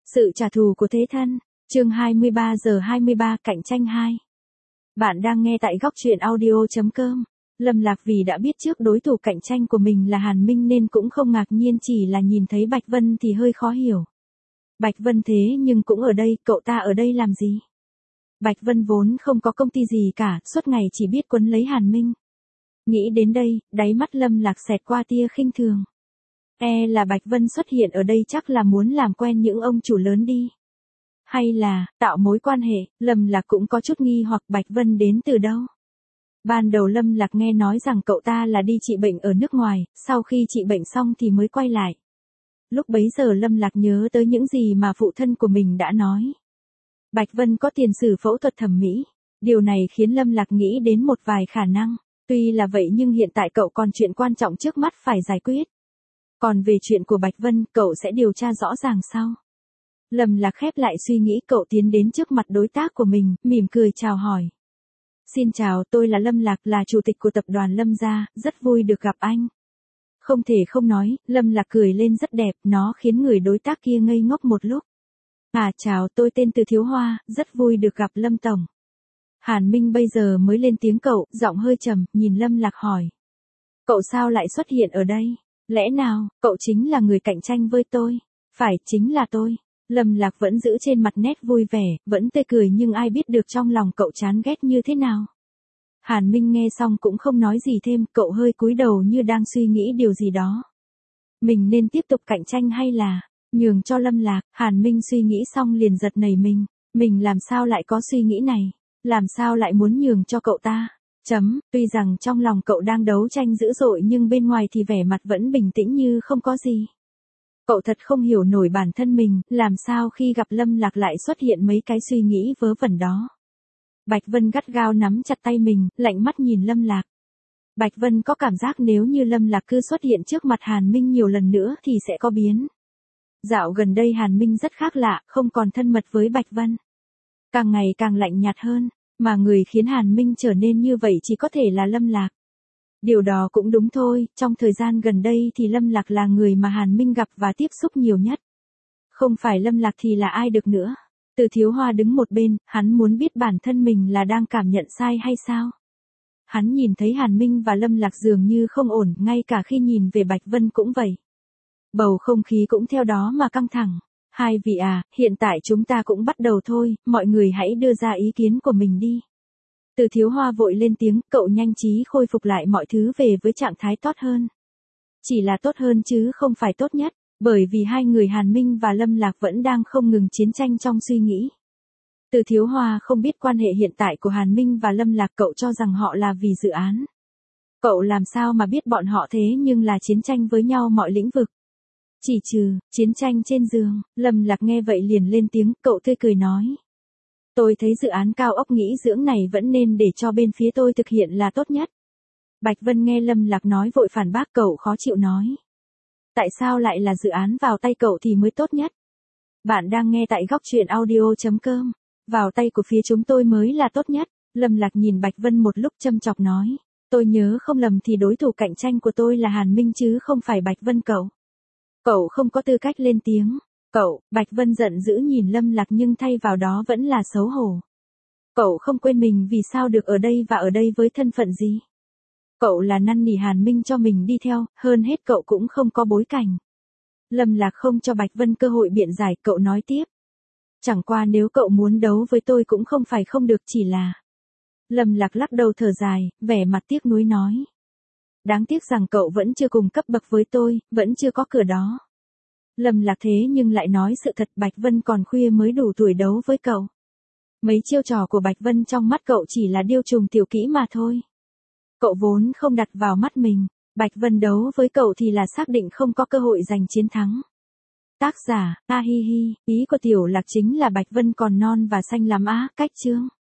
Sự trả thù của thế thân, chương 23 giờ 23 cạnh tranh 2. Bạn đang nghe tại góc truyện audio.com. Lâm Lạc vì đã biết trước đối thủ cạnh tranh của mình là Hàn Minh nên cũng không ngạc nhiên, chỉ là nhìn thấy Bạch Vân thì hơi khó hiểu. Bạch Vân thế nhưng cũng ở đây, cậu ta ở đây làm gì? Bạch Vân vốn không có công ty gì cả, suốt ngày chỉ biết quấn lấy Hàn Minh. Nghĩ đến đây, đáy mắt Lâm Lạc xẹt qua tia khinh thường. Là Bạch Vân xuất hiện ở đây chắc là muốn làm quen những ông chủ lớn đi. Hay là, tạo mối quan hệ, Lâm Lạc cũng có chút nghi hoặc Bạch Vân đến từ đâu. Ban đầu Lâm Lạc nghe nói rằng cậu ta là đi trị bệnh ở nước ngoài, sau khi trị bệnh xong thì mới quay lại. Lúc bấy giờ Lâm Lạc nhớ tới những gì mà phụ thân của mình đã nói. Bạch Vân có tiền sử phẫu thuật thẩm mỹ. Điều này khiến Lâm Lạc nghĩ đến một vài khả năng. Tuy là vậy nhưng hiện tại cậu còn chuyện quan trọng trước mắt phải giải quyết. Còn về chuyện của Bạch Vân, cậu sẽ điều tra rõ ràng sau. Lâm Lạc khép lại suy nghĩ, cậu tiến đến trước mặt đối tác của mình, mỉm cười chào hỏi. Xin chào, tôi là Lâm Lạc, là chủ tịch của tập đoàn Lâm gia, rất vui được gặp anh. Không thể không nói, Lâm Lạc cười lên rất đẹp, nó khiến người đối tác kia ngây ngốc một lúc. Chào, tôi tên Từ Thiếu Hoa, rất vui được gặp Lâm Tổng. Hàn Minh bây giờ mới lên tiếng cậu, giọng hơi trầm, nhìn Lâm Lạc hỏi. Cậu sao lại xuất hiện ở đây? Lẽ nào, cậu chính là người cạnh tranh với tôi? Phải, chính là tôi. Lâm Lạc vẫn giữ trên mặt nét vui vẻ, vẫn tươi cười nhưng ai biết được trong lòng cậu chán ghét như thế nào. Hàn Minh nghe xong cũng không nói gì thêm, cậu hơi cúi đầu như đang suy nghĩ điều gì đó. Mình nên tiếp tục cạnh tranh hay là nhường cho Lâm Lạc? Hàn Minh suy nghĩ xong liền giật nảy mình làm sao lại có suy nghĩ này? Làm sao lại muốn nhường cho cậu ta? Tuy rằng trong lòng cậu đang đấu tranh dữ dội nhưng bên ngoài thì vẻ mặt vẫn bình tĩnh như không có gì. Cậu thật không hiểu nổi bản thân mình, làm sao khi gặp Lâm Lạc lại xuất hiện mấy cái suy nghĩ vớ vẩn đó. Bạch Vân gắt gao nắm chặt tay mình, lạnh mắt nhìn Lâm Lạc. Bạch Vân có cảm giác nếu như Lâm Lạc cứ xuất hiện trước mặt Hàn Minh nhiều lần nữa thì sẽ có biến. Dạo gần đây Hàn Minh rất khác lạ, không còn thân mật với Bạch Vân. Càng ngày càng lạnh nhạt hơn, mà người khiến Hàn Minh trở nên như vậy chỉ có thể là Lâm Lạc. Điều đó cũng đúng thôi, trong thời gian gần đây thì Lâm Lạc là người mà Hàn Minh gặp và tiếp xúc nhiều nhất. Không phải Lâm Lạc thì là ai được nữa. Từ Thiếu Hoa đứng một bên, hắn muốn biết bản thân mình là đang cảm nhận sai hay sao. Hắn nhìn thấy Hàn Minh và Lâm Lạc dường như không ổn, ngay cả khi nhìn về Bạch Vân cũng vậy. Bầu không khí cũng theo đó mà căng thẳng. Hai vị hiện tại chúng ta cũng bắt đầu thôi, mọi người hãy đưa ra ý kiến của mình đi. Từ Thiếu Hoa vội lên tiếng, cậu nhanh trí khôi phục lại mọi thứ về với trạng thái tốt hơn. Chỉ là tốt hơn chứ không phải tốt nhất, bởi vì hai người Hàn Minh và Lâm Lạc vẫn đang không ngừng chiến tranh trong suy nghĩ. Từ Thiếu Hoa không biết quan hệ hiện tại của Hàn Minh và Lâm Lạc, cậu cho rằng họ là vì dự án. Cậu làm sao mà biết bọn họ thế nhưng là chiến tranh với nhau mọi lĩnh vực. Chỉ trừ, chiến tranh trên giường. Lâm Lạc nghe vậy liền lên tiếng, cậu tươi cười nói. Tôi thấy dự án cao ốc nghỉ dưỡng này vẫn nên để cho bên phía tôi thực hiện là tốt nhất. Bạch Vân nghe Lâm Lạc nói vội phản bác, cậu khó chịu nói. Tại sao lại là dự án vào tay cậu thì mới tốt nhất? Bạn đang nghe tại góc truyện audio.com. Vào tay của phía chúng tôi mới là tốt nhất. Lâm Lạc nhìn Bạch Vân một lúc châm chọc nói. Tôi nhớ không lầm thì đối thủ cạnh tranh của tôi là Hàn Minh chứ không phải Bạch Vân cậu. Cậu không có tư cách lên tiếng. Cậu, Bạch Vân giận dữ nhìn Lâm Lạc nhưng thay vào đó vẫn là xấu hổ. Cậu không quên mình vì sao được ở đây và ở đây với thân phận gì. Cậu là năn nỉ Hàn Minh cho mình đi theo, hơn hết cậu cũng không có bối cảnh. Lâm Lạc không cho Bạch Vân cơ hội biện giải, cậu nói tiếp. Chẳng qua nếu cậu muốn đấu với tôi cũng không phải không được, chỉ là. Lâm Lạc lắc đầu thở dài, vẻ mặt tiếc nuối nói. Đáng tiếc rằng cậu vẫn chưa cùng cấp bậc với tôi, vẫn chưa có cửa đó. Lâm Lạc thế nhưng lại nói sự thật, Bạch Vân còn khuya mới đủ tuổi đấu với cậu. Mấy chiêu trò của Bạch Vân trong mắt cậu chỉ là điêu trùng tiểu kỹ mà thôi. Cậu vốn không đặt vào mắt mình, Bạch Vân đấu với cậu thì là xác định không có cơ hội giành chiến thắng. Tác giả, hi, ý của Tiểu Lạc chính là Bạch Vân còn non và xanh lắm cách chương.